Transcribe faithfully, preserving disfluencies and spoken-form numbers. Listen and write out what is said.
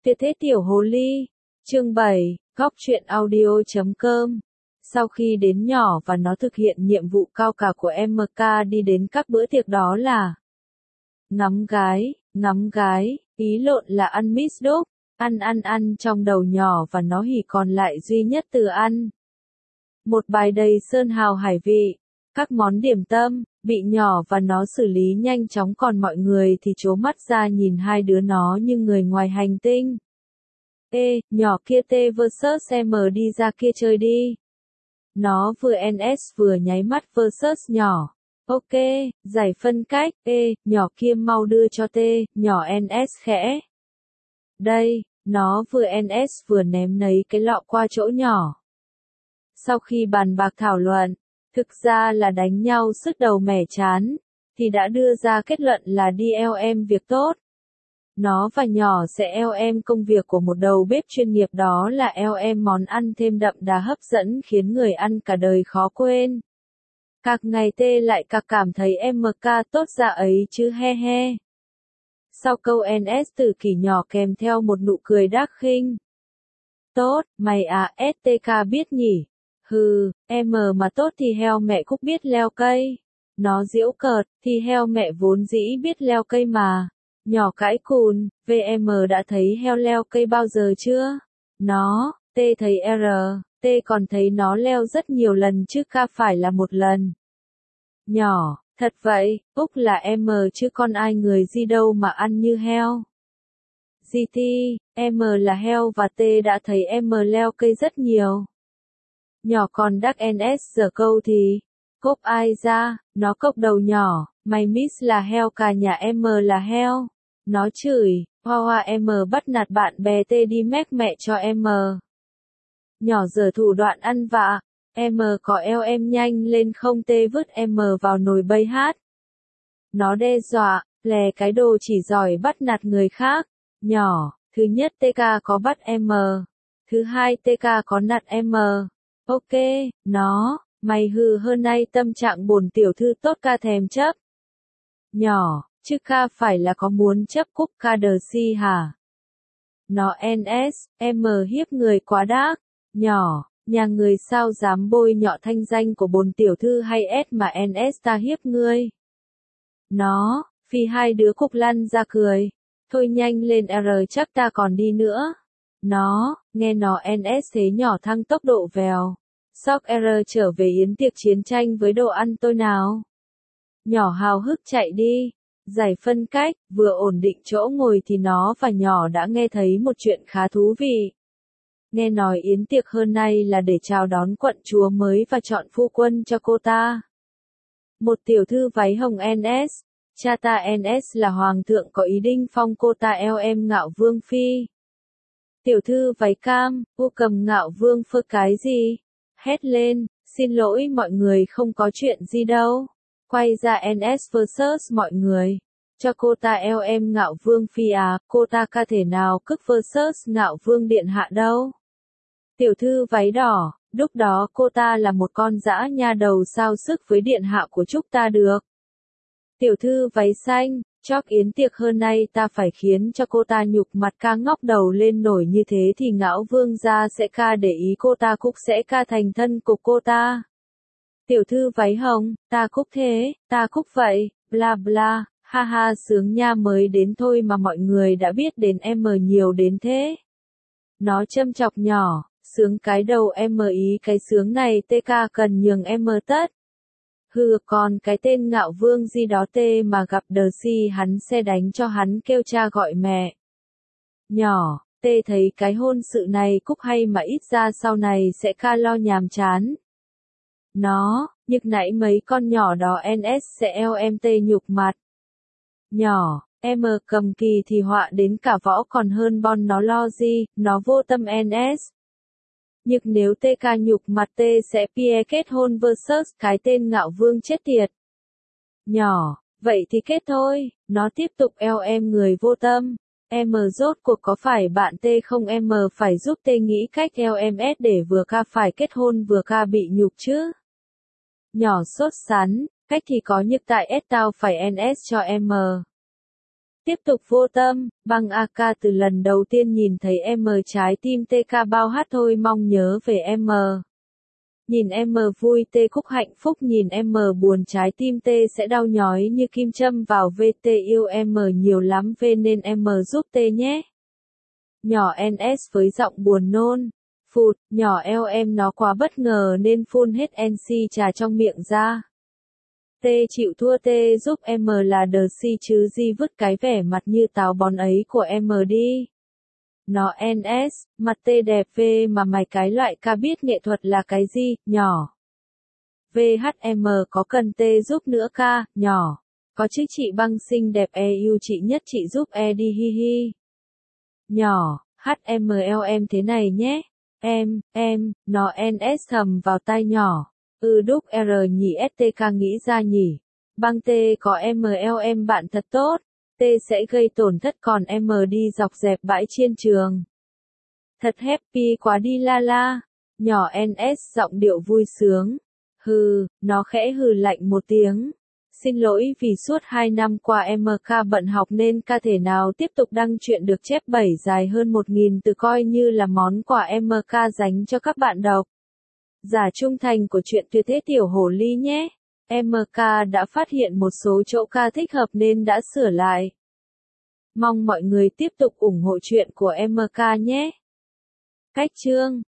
Tuyệt thế tiểu hồ ly. Chương bảy, góc truyện audio.com. Sau khi đến nhỏ và nó thực hiện nhiệm vụ cao cả của em ca đi đến các bữa tiệc đó là ngắm gái, ngắm gái, ý lộn là ăn miss dog, ăn ăn ăn trong đầu nhỏ và nó hỉ còn lại duy nhất từ ăn. Một bài đầy sơn hào hải vị, các món điểm tâm, bị nhỏ và nó xử lý nhanh chóng còn mọi người thì trố mắt ra nhìn hai đứa nó như người ngoài hành tinh. Ê, nhỏ kia T versus em đi ra kia chơi đi. Nó vừa en ét vừa nháy mắt versus nhỏ. Ok, giải phân cách, ê, nhỏ kia mau đưa cho T, nhỏ en ét khẽ. Đây, nó vừa en ét vừa ném nấy cái lọ qua chỗ nhỏ. Sau khi bàn bạc thảo luận, thực ra là đánh nhau sứt đầu mẻ chán, thì đã đưa ra kết luận là đi eo em việc tốt. Nó và nhỏ sẽ eo em công việc của một đầu bếp chuyên nghiệp, đó là eo em món ăn thêm đậm đà hấp dẫn khiến người ăn cả đời khó quên. Càng ngày Tê lại càng cảm thấy em ca tốt ra ấy chứ he he. Sau câu en ét từ Kỳ nhỏ kèm theo một nụ cười đắc khinh. Tốt, mày à, ét tê ca biết nhỉ. Hừ, em mà tốt thì heo mẹ Cúc biết leo cây. Nó giễu cợt, thì heo mẹ vốn dĩ biết leo cây mà. Nhỏ cãi cùn, vê em đã thấy heo leo cây bao giờ chưa? Nó, T thấy R, T còn thấy nó leo rất nhiều lần chứ ca phải là một lần. Nhỏ, thật vậy, Úc là em chứ con ai người gì đâu mà ăn như heo. giê tê, em là heo và T đã thấy em leo cây rất nhiều. Nhỏ còn đắc en ét giờ câu thì, cốp ai ra, nó cốc đầu nhỏ, mày miss là heo cả nhà em là heo. Nó chửi, hoa hoa em bắt nạt bạn bè T đi mét mẹ cho em. Nhỏ giở thủ đoạn ăn vạ, em có eo em nhanh lên không T vứt em vào nồi bay hát. Nó đe dọa, lè cái đồ chỉ giỏi bắt nạt người khác. Nhỏ, thứ nhất tê ca có bắt em. Thứ hai tê ca có nạt em. Ok, nó, mày hừ hơn nay tâm trạng bổn tiểu thư tốt ca thèm chấp. Nhỏ, chứ ca phải là có muốn chấp Cúc ca đờ si hả? Nó en ét, em hiếp người quá đác. Nhỏ, nhà người sao dám bôi nhọ thanh danh của bồn tiểu thư hay S mà en ét ta hiếp ngươi. Nó, phi hai đứa Cúc lăn ra cười. Thôi nhanh lên R chắc ta còn đi nữa. Nó, nghe nó en ét thế nhỏ thăng tốc độ vèo. Sóc R trở về yến tiệc chiến tranh với đồ ăn tôi nào. Nhỏ hào hức chạy đi. Giải phân cách, vừa ổn định chỗ ngồi thì nó và nhỏ đã nghe thấy một chuyện khá thú vị. Nghe nói yến tiệc hôm nay là để chào đón quận chúa mới và chọn phu quân cho cô ta. Một tiểu thư váy hồng en ét, cha ta en ét là hoàng thượng có ý định phong cô ta eo em ngạo vương phi. Tiểu thư váy cam, u cầm ngạo vương phơ cái gì? Hét lên, xin lỗi mọi người không có chuyện gì đâu. Quay ra en ét versus mọi người. Cho cô ta eo em ngạo vương phi à, cô ta ca thể nào cức versus ngạo vương điện hạ đâu. Tiểu thư váy đỏ, lúc đó cô ta là một con dã nha đầu sao sức với điện hạ của chúng ta được. Tiểu thư váy xanh, chóp yến tiệc hôm nay ta phải khiến cho cô ta nhục mặt ca ngóc đầu lên nổi như thế thì ngạo vương gia sẽ ca để ý cô ta Cúc sẽ ca thành thân của cô ta. Tiểu thư váy hồng, ta Cúc thế, ta Cúc vậy, bla bla, ha ha sướng nha mới đến thôi mà mọi người đã biết đến em nhiều đến thế. Nó châm chọc nhỏ, sướng cái đầu em ý cái sướng này tê ca cần nhường em tất. Hừ còn cái tên ngạo vương gì đó tê mà gặp đờ si hắn sẽ đánh cho hắn kêu cha gọi mẹ. Nhỏ, tê thấy cái hôn sự này Cúc hay mà ít ra sau này sẽ ca lo nhàm chán. Nó, nhức nãy mấy con nhỏ đó en ét sẽ eo em tê nhục mặt. Nhỏ, em cầm kỳ thì họa đến cả võ còn hơn bon nó lo gì, nó vô tâm en ét. Nhưng nếu tê ca nhục mặt tê sẽ pie kết hôn versus cái tên ngạo vương chết tiệt. Nhỏ, vậy thì kết thôi, nó tiếp tục eo em người vô tâm. Em rốt cuộc có phải bạn tê không em phải giúp tê nghĩ cách eo em ét để vừa ca phải kết hôn vừa ca bị nhục chứ. Nhỏ sốt sắn, cách thì có nhưng tại S tao phải en ét cho em. Tiếp tục vô tâm, băng a ca từ lần đầu tiên nhìn thấy em trái tim tê ca bao hát thôi mong nhớ về em. Nhìn em vui tê khúc hạnh phúc, nhìn em buồn trái tim tê sẽ đau nhói như kim châm vào vê tê yêu em nhiều lắm về nên em giúp tê nhé. Nhỏ en ét với giọng buồn nôn. Phụt, nhỏ eo em nó quá bất ngờ nên phun hết en xê trà trong miệng ra. Tê chịu thua, tê giúp em là đờ si chứ gì, vứt cái vẻ mặt như táo bón ấy của em đi. Nó en ét, mặt tê đẹp về mà mày cái loại ca biết nghệ thuật là cái gì, nhỏ. vê hát em có cần tê giúp nữa ca, nhỏ. Có chứ chị băng xinh đẹp e yêu chị nhất, chị giúp e đi hi hi. Nhỏ, hát em lờ em thế này nhé. Em, em, nó en ét thầm vào tai nhỏ. Ừ đúc R nhỉ ét tê ca nghĩ ra nhỉ. Băng tê có em lờ em bạn thật tốt. Tê sẽ gây tổn thất còn em đi dọc dẹp bãi trên trường. Thật happy quá đi la la. Nhỏ en ét giọng điệu vui sướng. Hừ, nó khẽ hừ lạnh một tiếng. Xin lỗi vì suốt hai năm qua em ca bận học nên ca thể nào tiếp tục đăng truyện được chép bảy dài hơn một nghìn từ coi như là món quà em ca dành cho các bạn đọc giả trung thành của truyện Tuyệt thế tiểu hồ ly nhé. em ca đã phát hiện một số chỗ ca thích hợp nên đã sửa lại. Mong mọi người tiếp tục ủng hộ truyện của em ca nhé. Cách chương